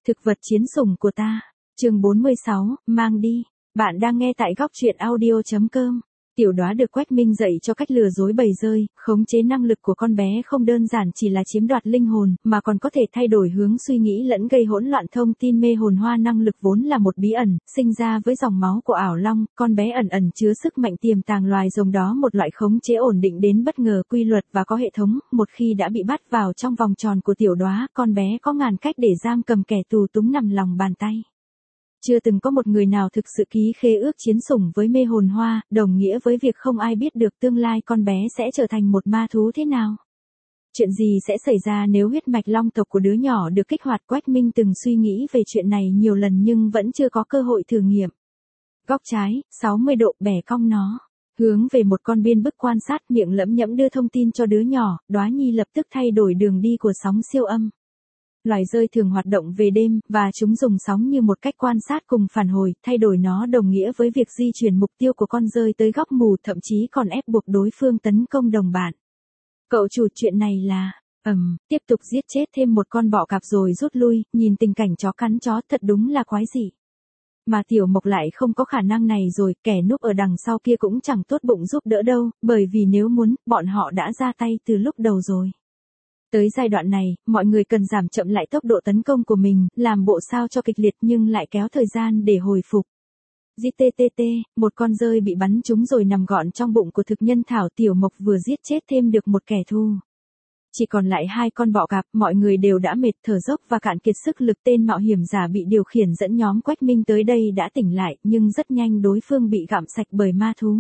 Thực vật chiến sủng của ta. Chương 46, mang đi. Bạn đang nghe tại góc truyện audio.com. Tiểu Đóa được Quách Minh dạy cho cách lừa dối bầy dơi, khống chế năng lực của con bé không đơn giản chỉ là chiếm đoạt linh hồn, mà còn có thể thay đổi hướng suy nghĩ lẫn gây hỗn loạn thông tin mê hồn hoa. Năng lực vốn là một bí ẩn, sinh ra với dòng máu của ảo long, con bé ẩn ẩn chứa sức mạnh tiềm tàng loài rồng đó, một loại khống chế ổn định đến bất ngờ, quy luật và có hệ thống. Một khi đã bị bắt vào trong vòng tròn của Tiểu Đóa, con bé có ngàn cách để giam cầm kẻ tù túng nằm lòng bàn tay. Chưa từng có một người nào thực sự ký khế ước chiến sủng với mê hồn hoa, đồng nghĩa với việc không ai biết được tương lai con bé sẽ trở thành một ma thú thế nào. Chuyện gì sẽ xảy ra nếu huyết mạch long tộc của đứa nhỏ được kích hoạt? Quách Minh từng suy nghĩ về chuyện này nhiều lần nhưng vẫn chưa có cơ hội thử nghiệm. Góc trái, 60 độ, bẻ cong nó. Hướng về một con biên bức quan sát, miệng lẩm nhẩm đưa thông tin cho đứa nhỏ. Đóa Nhi lập tức thay đổi đường đi của sóng siêu âm. Loài dơi thường hoạt động về đêm, và chúng dùng sóng như một cách quan sát cùng phản hồi. Thay đổi nó đồng nghĩa với việc di chuyển mục tiêu của con dơi tới góc mù, thậm chí còn ép buộc đối phương tấn công đồng bạn. Cậu chủ, chuyện này là... tiếp tục giết chết thêm một con bọ cạp rồi rút lui. Nhìn tình cảnh chó cắn chó thật đúng là quái dị. Mà Tiểu Mộc lại không có khả năng này rồi, kẻ núp ở đằng sau kia cũng chẳng tốt bụng giúp đỡ đâu, bởi vì nếu muốn, bọn họ đã ra tay từ lúc đầu rồi. Tới giai đoạn này, mọi người cần giảm chậm lại tốc độ tấn công của mình, làm bộ sao cho kịch liệt nhưng lại kéo thời gian để hồi phục. GTTT, một con dơi bị bắn trúng rồi nằm gọn trong bụng của thực nhân thảo. Tiểu Mộc vừa giết chết thêm được một kẻ thù. Chỉ còn lại hai con bọ cạp, mọi người đều đã mệt, thở dốc và cạn kiệt sức lực. Tên mạo hiểm giả bị điều khiển dẫn nhóm Quách Minh tới đây đã tỉnh lại, nhưng rất nhanh đối phương bị gặm sạch bởi ma thú.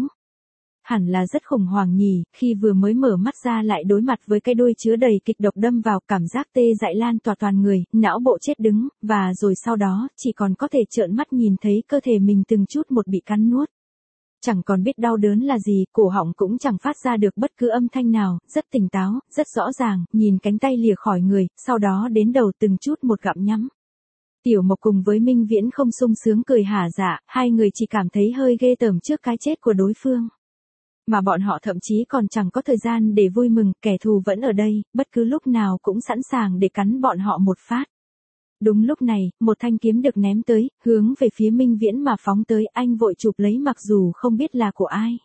Hẳn là rất khủng hoảng nhỉ, khi vừa mới mở mắt ra lại đối mặt với cái đuôi chứa đầy kịch độc đâm vào, cảm giác tê dại lan tỏa toàn người, não bộ chết đứng, và rồi sau đó, chỉ còn có thể trợn mắt nhìn thấy cơ thể mình từng chút một bị cắn nuốt. Chẳng còn biết đau đớn là gì, cổ họng cũng chẳng phát ra được bất cứ âm thanh nào, rất tỉnh táo, rất rõ ràng, nhìn cánh tay lìa khỏi người, sau đó đến đầu từng chút một gặm nhắm. Tiểu Mộc cùng với Minh Viễn không sung sướng cười hả dạ, hai người chỉ cảm thấy hơi ghê tởm trước cái chết của đối phương. Mà bọn họ thậm chí còn chẳng có thời gian để vui mừng, kẻ thù vẫn ở đây, bất cứ lúc nào cũng sẵn sàng để cắn bọn họ một phát. Đúng lúc này, một thanh kiếm được ném tới, hướng về phía Minh Viễn mà phóng tới. Anh vội chụp lấy mặc dù không biết là của ai.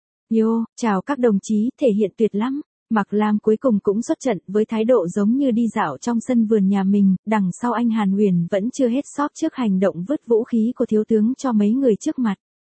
Yo, chào các đồng chí, thể hiện tuyệt lắm. Mạc Lam cuối cùng cũng xuất trận với thái độ giống như đi dạo trong sân vườn nhà mình. Đằng sau anh Hàn Huyền vẫn chưa hết sóp trước hành động vứt vũ khí của thiếu tướng cho mấy người trước mặt.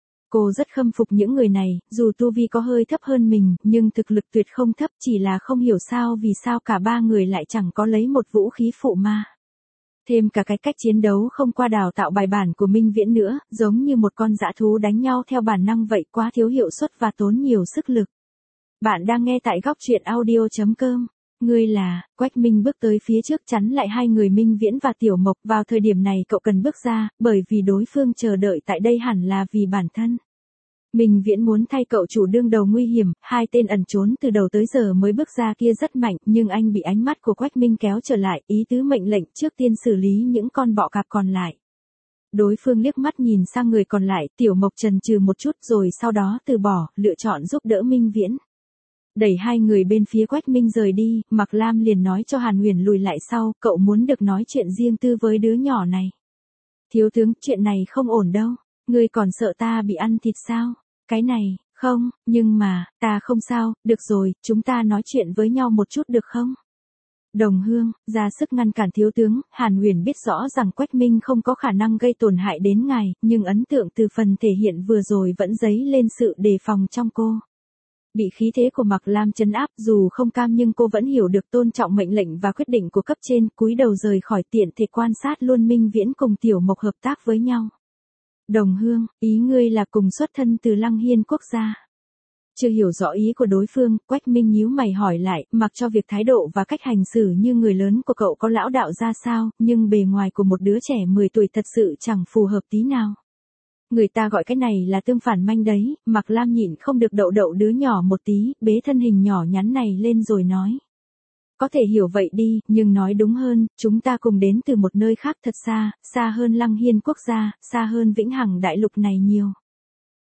Cô rất khâm phục những người này, dù tu vi có hơi thấp hơn mình, nhưng thực lực tuyệt không thấp, chỉ là không hiểu sao vì sao cả ba người lại chẳng có lấy một vũ khí phụ ma. Thêm cả cái cách chiến đấu không qua đào tạo bài bản của Minh Viễn nữa, giống như một con dã thú đánh nhau theo bản năng vậy, quá thiếu hiệu suất và tốn nhiều sức lực. Bạn đang nghe tại góc truyện audio.com. Ngươi là, Quách Minh bước tới phía trước chắn lại hai người Minh Viễn và Tiểu Mộc. Vào thời điểm này cậu cần bước ra, bởi vì đối phương chờ đợi tại đây hẳn là vì bản thân. Minh Viễn muốn thay cậu chủ đương đầu nguy hiểm, hai tên ẩn trốn từ đầu tới giờ mới bước ra kia rất mạnh, nhưng anh bị ánh mắt của Quách Minh kéo trở lại, ý tứ mệnh lệnh trước tiên xử lý những con bọ cạp còn lại. Đối phương liếc mắt nhìn sang người còn lại, Tiểu Mộc chần chừ một chút rồi sau đó từ bỏ, lựa chọn giúp đỡ Minh Viễn. Đẩy hai người bên phía Quách Minh rời đi, Mạc Lam liền nói cho Hàn Huyền lùi lại sau, cậu muốn được nói chuyện riêng tư với đứa nhỏ này. Thiếu tướng, chuyện này không ổn đâu, ngươi còn sợ ta bị ăn thịt sao? Cái này, không, nhưng mà, ta không sao, được rồi, chúng ta nói chuyện với nhau một chút được không? Đồng Hương, ra sức ngăn cản thiếu tướng. Hàn Huyền biết rõ rằng Quách Minh không có khả năng gây tổn hại đến ngài, nhưng ấn tượng từ phần thể hiện vừa rồi vẫn dấy lên sự đề phòng trong cô. Bị khí thế của Mạc Lam trấn áp, dù không cam nhưng cô vẫn hiểu được tôn trọng mệnh lệnh và quyết định của cấp trên, cúi đầu rời khỏi, tiện thể quan sát luôn Minh Viễn cùng Tiểu Mộc hợp tác với nhau. Đồng Hương, ý ngươi là cùng xuất thân từ Lăng Hiên quốc gia. Chưa hiểu rõ ý của đối phương, Quách Minh nhíu mày hỏi lại, mặc cho việc thái độ và cách hành xử như người lớn của cậu có lão đạo ra sao, nhưng bề ngoài của một đứa trẻ 10 tuổi thật sự chẳng phù hợp tí nào. Người ta gọi cái này là tương phản manh đấy. Mạc Lam nhịn không được đậu đậu đứa nhỏ một tí, bế thân hình nhỏ nhắn này lên rồi nói. Có thể hiểu vậy đi, nhưng nói đúng hơn, chúng ta cùng đến từ một nơi khác thật xa, xa hơn Lăng Hiên quốc gia, xa hơn Vĩnh Hằng đại lục này nhiều.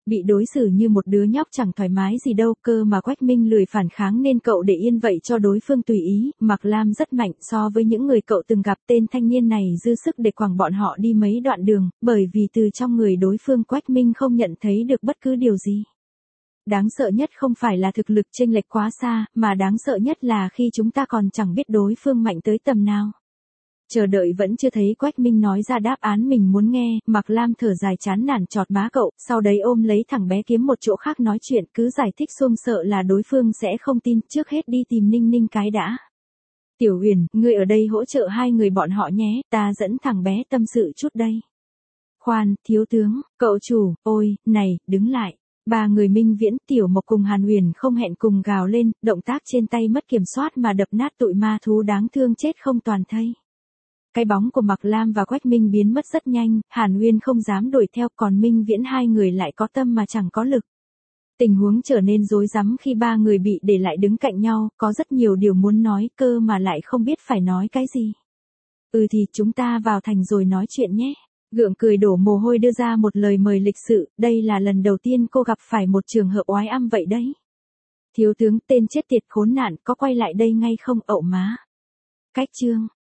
Bị đối xử như một đứa nhóc chẳng thoải mái gì đâu, cơ mà Quách Minh lười phản kháng nên cậu để yên vậy cho đối phương tùy ý. Mạc Lam rất mạnh so với những người cậu từng gặp, tên thanh niên này dư sức để quẳng bọn họ đi mấy đoạn đường, bởi vì từ trong người đối phương Quách Minh không nhận thấy được bất cứ điều gì. Đáng sợ nhất không phải là thực lực chênh lệch quá xa, mà đáng sợ nhất là khi chúng ta còn chẳng biết đối phương mạnh tới tầm nào. Chờ đợi vẫn chưa thấy Quách Minh nói ra đáp án mình muốn nghe, Mạc Lam thở dài chán nản chọt má cậu, sau đấy ôm lấy thằng bé kiếm một chỗ khác nói chuyện, cứ giải thích xuông sợ là đối phương sẽ không tin, trước hết đi tìm Ninh Ninh cái đã. Tiểu Huyền, ngươi ở đây hỗ trợ hai người bọn họ nhé, ta dẫn thằng bé tâm sự chút đây. Khoan, thiếu tướng, cậu chủ, ôi, này, đứng lại. Ba người Minh Viễn, Tiểu Mộc cùng Hàn Huyền không hẹn cùng gào lên, động tác trên tay mất kiểm soát mà đập nát tụi ma thú đáng thương chết không toàn thây. Cái bóng của Mạc Lam và Quách Minh biến mất rất nhanh, Hàn Huyền không dám đuổi theo, còn Minh Viễn hai người lại có tâm mà chẳng có lực. Tình huống trở nên rối rắm khi ba người bị để lại đứng cạnh nhau, có rất nhiều điều muốn nói, cơ mà lại không biết phải nói cái gì. Thì chúng ta vào thành rồi nói chuyện nhé. Gượng cười đổ mồ hôi đưa ra một lời mời lịch sự, đây là lần đầu tiên cô gặp phải một trường hợp oái âm vậy đấy. Thiếu tướng, tên chết tiệt khốn nạn, có quay lại đây ngay không ậu má? Cách chương